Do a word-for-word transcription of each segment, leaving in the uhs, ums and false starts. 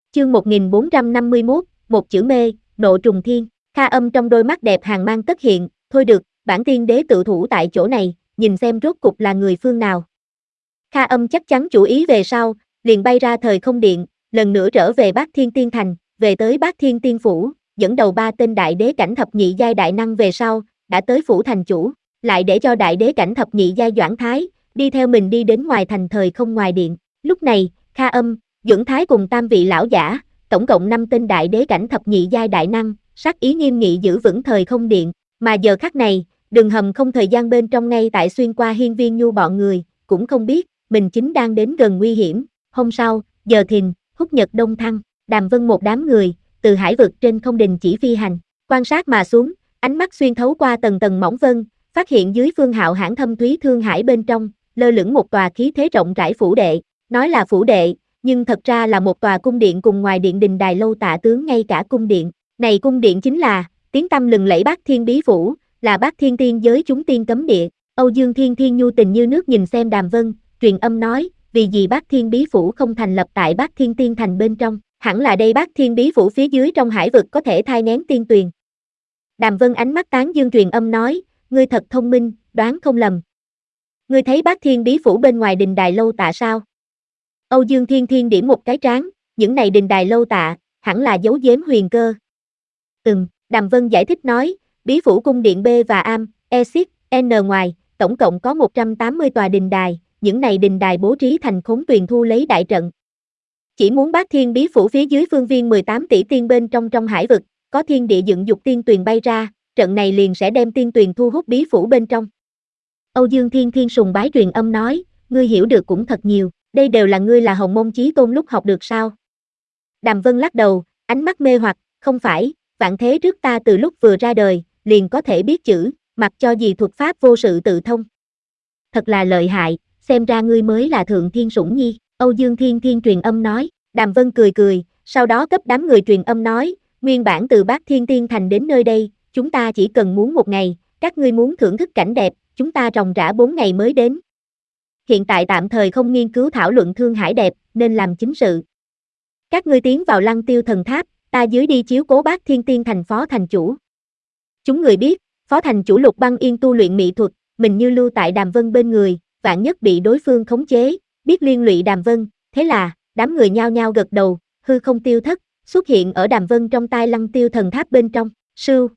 Chương một nghìn bốn trăm năm mươi mốt, một chữ mê, nộ trùng thiên. Kha Âm trong đôi mắt đẹp hàng mang tất hiện, thôi được, bản tiên đế tự thủ tại chỗ này, nhìn xem rốt cục là người phương nào. Kha Âm chắc chắn chủ ý về sau, liền bay ra thời không điện, lần nữa trở về Bát Thiên Tiên Thành, về tới Bát Thiên Tiên Phủ, dẫn đầu ba tên đại đế cảnh thập nhị giai đại năng về sau, đã tới phủ thành chủ, lại để cho đại đế cảnh thập nhị giai Doãn Thái, đi theo mình đi đến ngoài thành thời không ngoài điện. Lúc này, Kha Âm, Duẩn Thái cùng tam vị lão giả, tổng cộng năm tên đại đế cảnh thập nhị giai đại năng, sắc ý nghiêm nghị giữ vững thời không điện, mà giờ khắc này, Đường Hầm không thời gian bên trong ngay tại xuyên qua hiên viên nhu bọn người, cũng không biết, mình chính đang đến gần nguy hiểm. Hôm sau, giờ thìn, húc nhật đông thăng, Đàm Vân một đám người, từ hải vực trên không đình chỉ phi hành, quan sát mà xuống, ánh mắt xuyên thấu qua tầng tầng mỏng vân, phát hiện dưới phương hạo hãn thâm thúy thương hải bên trong, lơ lửng một tòa khí thế rộng rãi phủ đệ, nói là phủ đệ, nhưng thật ra là một tòa cung điện cùng ngoài điện đình đài lâu tạ tướng ngay cả cung điện. Này cung điện chính là, tiếng tăm lừng lẫy Bát Thiên Bí Phủ, là Bát Thiên Tiên giới chúng tiên cấm địa. Âu Dương Thiên Thiên nhu tình như nước nhìn xem Đàm Vân, truyền âm nói, vì gì Bát Thiên Bí Phủ không thành lập tại Bát Thiên Tiên Thành bên trong, hẳn là đây Bát Thiên Bí Phủ phía dưới trong hải vực có thể thai nghén tiên tuyền. Đàm Vân ánh mắt tán dương truyền âm nói, ngươi thật thông minh, đoán không lầm. Ngươi thấy Bát Thiên Bí Phủ bên ngoài đình đài lâu tạ sao? Âu Dương Thiên Thiên điểm một cái trán, những này đình đài lâu tạ, hẳn là giấu giếm huyền cơ. Ừm, Đàm Vân giải thích nói, Bí Phủ cung điện B và Am, E, S, N ngoài, tổng cộng có một trăm tám mươi tòa đình đài, những này đình đài bố trí thành khốn tuyền thu lấy đại trận. Chỉ muốn Bát Thiên Bí Phủ phía dưới phương viên mười tám tỷ tiên bên trong trong hải vực, có thiên địa dựng dục tiên tuyền bay ra, trận này liền sẽ đem tiên tuyền thu hút Bí Phủ bên trong. Âu Dương Thiên Thiên sùng bái truyền âm nói, ngươi hiểu được cũng thật nhiều, đây đều là ngươi là Hồng Môn Chí Tôn lúc học được sao? Đàm Vân lắc đầu, ánh mắt mê hoặc, không phải, vạn thế trước ta từ lúc vừa ra đời, liền có thể biết chữ, mặc cho gì thuật pháp vô sự tự thông. Thật là lợi hại, xem ra ngươi mới là thượng thiên sủng nhi, Âu Dương Thiên Thiên truyền âm nói, Đàm Vân cười cười, sau đó cấp đám người truyền âm nói, nguyên bản từ Bát Thiên Tiên Thành đến nơi đây, chúng ta chỉ cần muốn một ngày, các ngươi muốn thưởng thức cảnh đẹp, chúng ta ròng rã bốn ngày mới đến. Hiện tại tạm thời không nghiên cứu thảo luận thương hải đẹp, nên làm chính sự. Các ngươi tiến vào Lăng Tiêu Thần Tháp, ta dưới đi chiếu cố Bát Thiên Tiên Thành phó thành chủ. Chúng người biết, phó thành chủ Lục Băng Yên tu luyện mỹ thuật, mình như lưu tại Đàm Vân bên người, vạn nhất bị đối phương khống chế, biết liên lụy Đàm Vân, thế là, đám người nhao nhao gật đầu, hư không tiêu thất, xuất hiện ở Đàm Vân trong tai Lăng Tiêu Thần Tháp bên trong, sưu.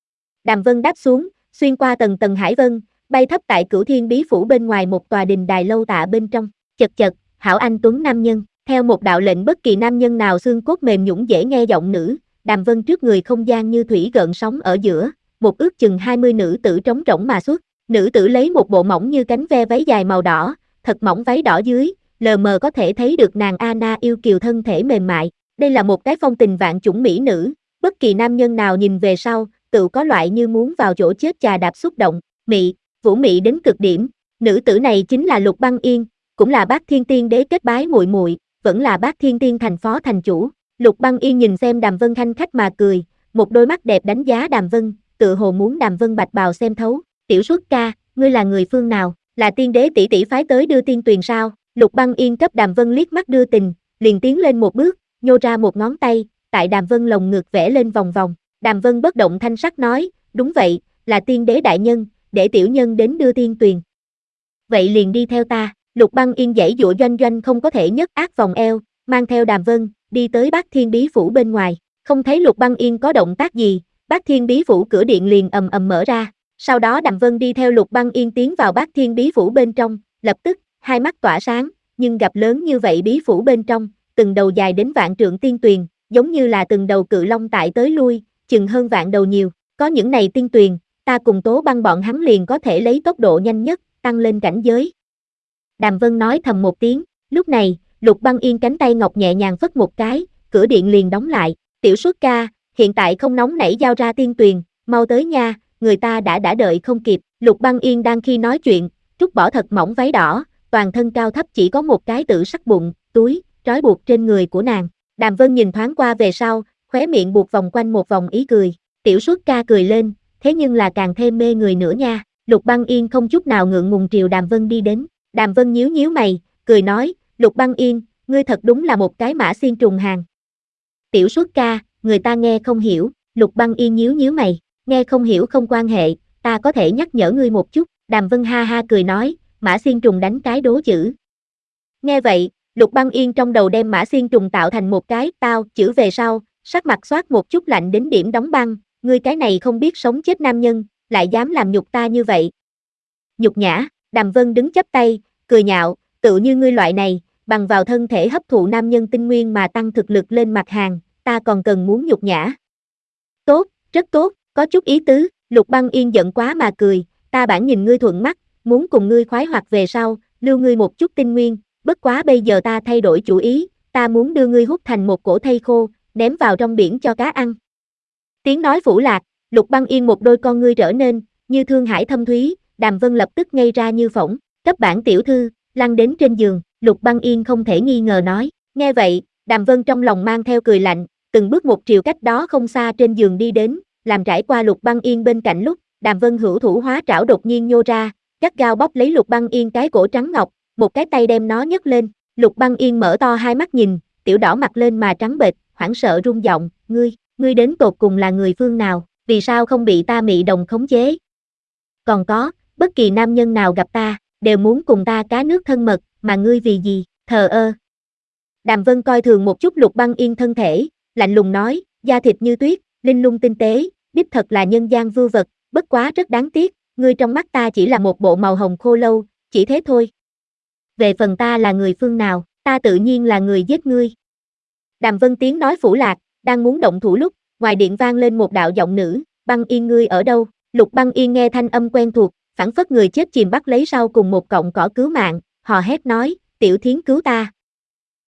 Đàm Vân đáp xuống, xuyên qua tầng tầng hải vân, bay thấp tại Cửu Thiên Bí Phủ bên ngoài một tòa đình đài lâu tạ bên trong, chật chật, hảo anh tuấn nam nhân, theo một đạo lệnh bất kỳ nam nhân nào xương cốt mềm nhũn dễ nghe giọng nữ, Đàm Vân trước người không gian như thủy gợn sóng ở giữa, một ước chừng hai mươi nữ tử trống rỗng mà xuất, nữ tử lấy một bộ mỏng như cánh ve váy dài màu đỏ, thật mỏng váy đỏ dưới, lờ mờ có thể thấy được nàng Anna yêu kiều thân thể mềm mại, đây là một cái phong tình vạn chủng mỹ nữ, bất kỳ nam nhân nào nhìn về sau, tự có loại như muốn vào chỗ chết chà đạp xúc động, mị, vũ mị đến cực điểm, nữ tử này chính là Lục Băng Yên, cũng là Bát Thiên Tiên đế kết bái muội muội, vẫn là Bát Thiên Tiên thành phó thành chủ. Lục Băng Yên nhìn xem Đàm Vân khanh khách mà cười, một đôi mắt đẹp đánh giá Đàm Vân, tự hồ muốn Đàm Vân bạch bào xem thấu. Tiểu Xuất ca, ngươi là người phương nào, là tiên đế tỷ tỷ phái tới đưa tiên tuyền sao? Lục Băng Yên cấp Đàm Vân liếc mắt đưa tình, liền tiến lên một bước, nhô ra một ngón tay, tại Đàm Vân lồng ngực vẽ lên vòng vòng. Đàm Vân bất động thanh sắc nói, đúng vậy, là tiên đế đại nhân, để tiểu nhân đến đưa tiên tuyền. Vậy liền đi theo ta. Lục Băng Yên giãy giụa doanh doanh không có thể nhấc ác vòng eo, mang theo Đàm Vân, đi tới Bát Thiên Bí Phủ bên ngoài, không thấy Lục Băng Yên có động tác gì, Bát Thiên Bí Phủ cửa điện liền ầm ầm mở ra, sau đó Đàm Vân đi theo Lục Băng Yên tiến vào Bát Thiên Bí Phủ bên trong, lập tức, hai mắt tỏa sáng, nhưng gặp lớn như vậy Bí Phủ bên trong, từng đầu dài đến vạn trượng tiên tuyền, giống như là từng đầu cự long tại tới lui, chừng hơn vạn đầu nhiều, có những này tiên tuyền, ta cùng Tố Băng bọn hắn liền có thể lấy tốc độ nhanh nhất, tăng lên cảnh giới. Đàm Vân nói thầm một tiếng, lúc này, Lục Băng Yên cánh tay ngọc nhẹ nhàng phất một cái, cửa điện liền đóng lại, Tiểu Xuất ca, hiện tại không nóng nảy giao ra tiên tuyền, mau tới nha, người ta đã đã đợi không kịp. Lục Băng Yên đang khi nói chuyện, trút bỏ thật mỏng váy đỏ, toàn thân cao thấp chỉ có một cái tử sắc bụng, túi, trói buộc trên người của nàng. Đàm Vân nhìn thoáng qua về sau, khóe miệng buộc vòng quanh một vòng ý cười, Tiểu Xuất ca cười lên, thế nhưng là càng thêm mê người nữa nha. Lục Băng Yên không chút nào ngượng ngùng triều Đàm Vân đi đến. Đàm Vân nhíu nhíu mày, cười nói, Lục Băng Yên, ngươi thật đúng là một cái mã xiên trùng hàng. Tiểu xuất ca, người ta nghe không hiểu, Lục Băng Yên nhíu nhíu mày, nghe không hiểu không quan hệ, ta có thể nhắc nhở ngươi một chút, Đàm Vân ha ha cười nói, Mã Xiên Trùng đánh cái đố chữ. Nghe vậy, Lục Băng Yên trong đầu đem Mã Xiên Trùng tạo thành một cái tao chữ về sau, sắc mặt xoát một chút lạnh đến điểm đóng băng, ngươi cái này không biết sống chết nam nhân, lại dám làm nhục ta như vậy. Nhục nhã, Đàm Vân đứng chắp tay, cười nhạo, tự như ngươi loại này, bằng vào thân thể hấp thụ nam nhân tinh nguyên mà tăng thực lực lên mặt hàng, ta còn cần muốn nhục nhã. Tốt, rất tốt, có chút ý tứ, Lục Băng Yên giận quá mà cười, ta bản nhìn ngươi thuận mắt, muốn cùng ngươi khoái hoạt về sau, lưu ngươi một chút tinh nguyên, bất quá bây giờ ta thay đổi chủ ý, ta muốn đưa ngươi hút thành một cổ thây khô, ném vào trong biển cho cá ăn. Tiếng nói phủ lạc, Lục Băng Yên một đôi con ngươi trở nên, như thương hải thâm thúy, Đàm Vân lập tức ngây ra như phỏng, cấp bản tiểu thư, lăn đến trên giường, Lục Băng Yên không thể nghi ngờ nói, nghe vậy, Đàm Vân trong lòng mang theo cười lạnh, từng bước một chiều cách đó không xa trên giường đi đến, làm trải qua Lục Băng Yên bên cạnh lúc, Đàm Vân hữu thủ hóa trảo đột nhiên nhô ra, gắt gao bóp lấy Lục Băng Yên cái cổ trắng ngọc, một cái tay đem nó nhấc lên, Lục Băng Yên mở to hai mắt nhìn, tiểu đỏ mặt lên mà trắng bệch, hoảng sợ run giọng, ngươi, ngươi đến tột cùng là người phương nào, vì sao không bị ta mị đồng khống chế? Còn có, bất kỳ nam nhân nào gặp ta, đều muốn cùng ta cá nước thân mật, mà ngươi vì gì, thờ ơ. Đàm Vân coi thường một chút Lục Băng Yên thân thể, lạnh lùng nói, da thịt như tuyết, linh lung tinh tế, đích thật là nhân gian vưu vật, bất quá rất đáng tiếc, ngươi trong mắt ta chỉ là một bộ màu hồng khô lâu, chỉ thế thôi. Về phần ta là người phương nào, ta tự nhiên là người giết ngươi. Đàm Vân tiếng nói phủ lạc, đang muốn động thủ lúc, ngoài điện vang lên một đạo giọng nữ, Băng Yên ngươi ở đâu? Lục Băng Yên nghe thanh âm quen thuộc, phảng phất người chết chìm bắt lấy sau cùng một cọng cỏ cứu mạng, hò hét nói, tiểu thiến cứu ta.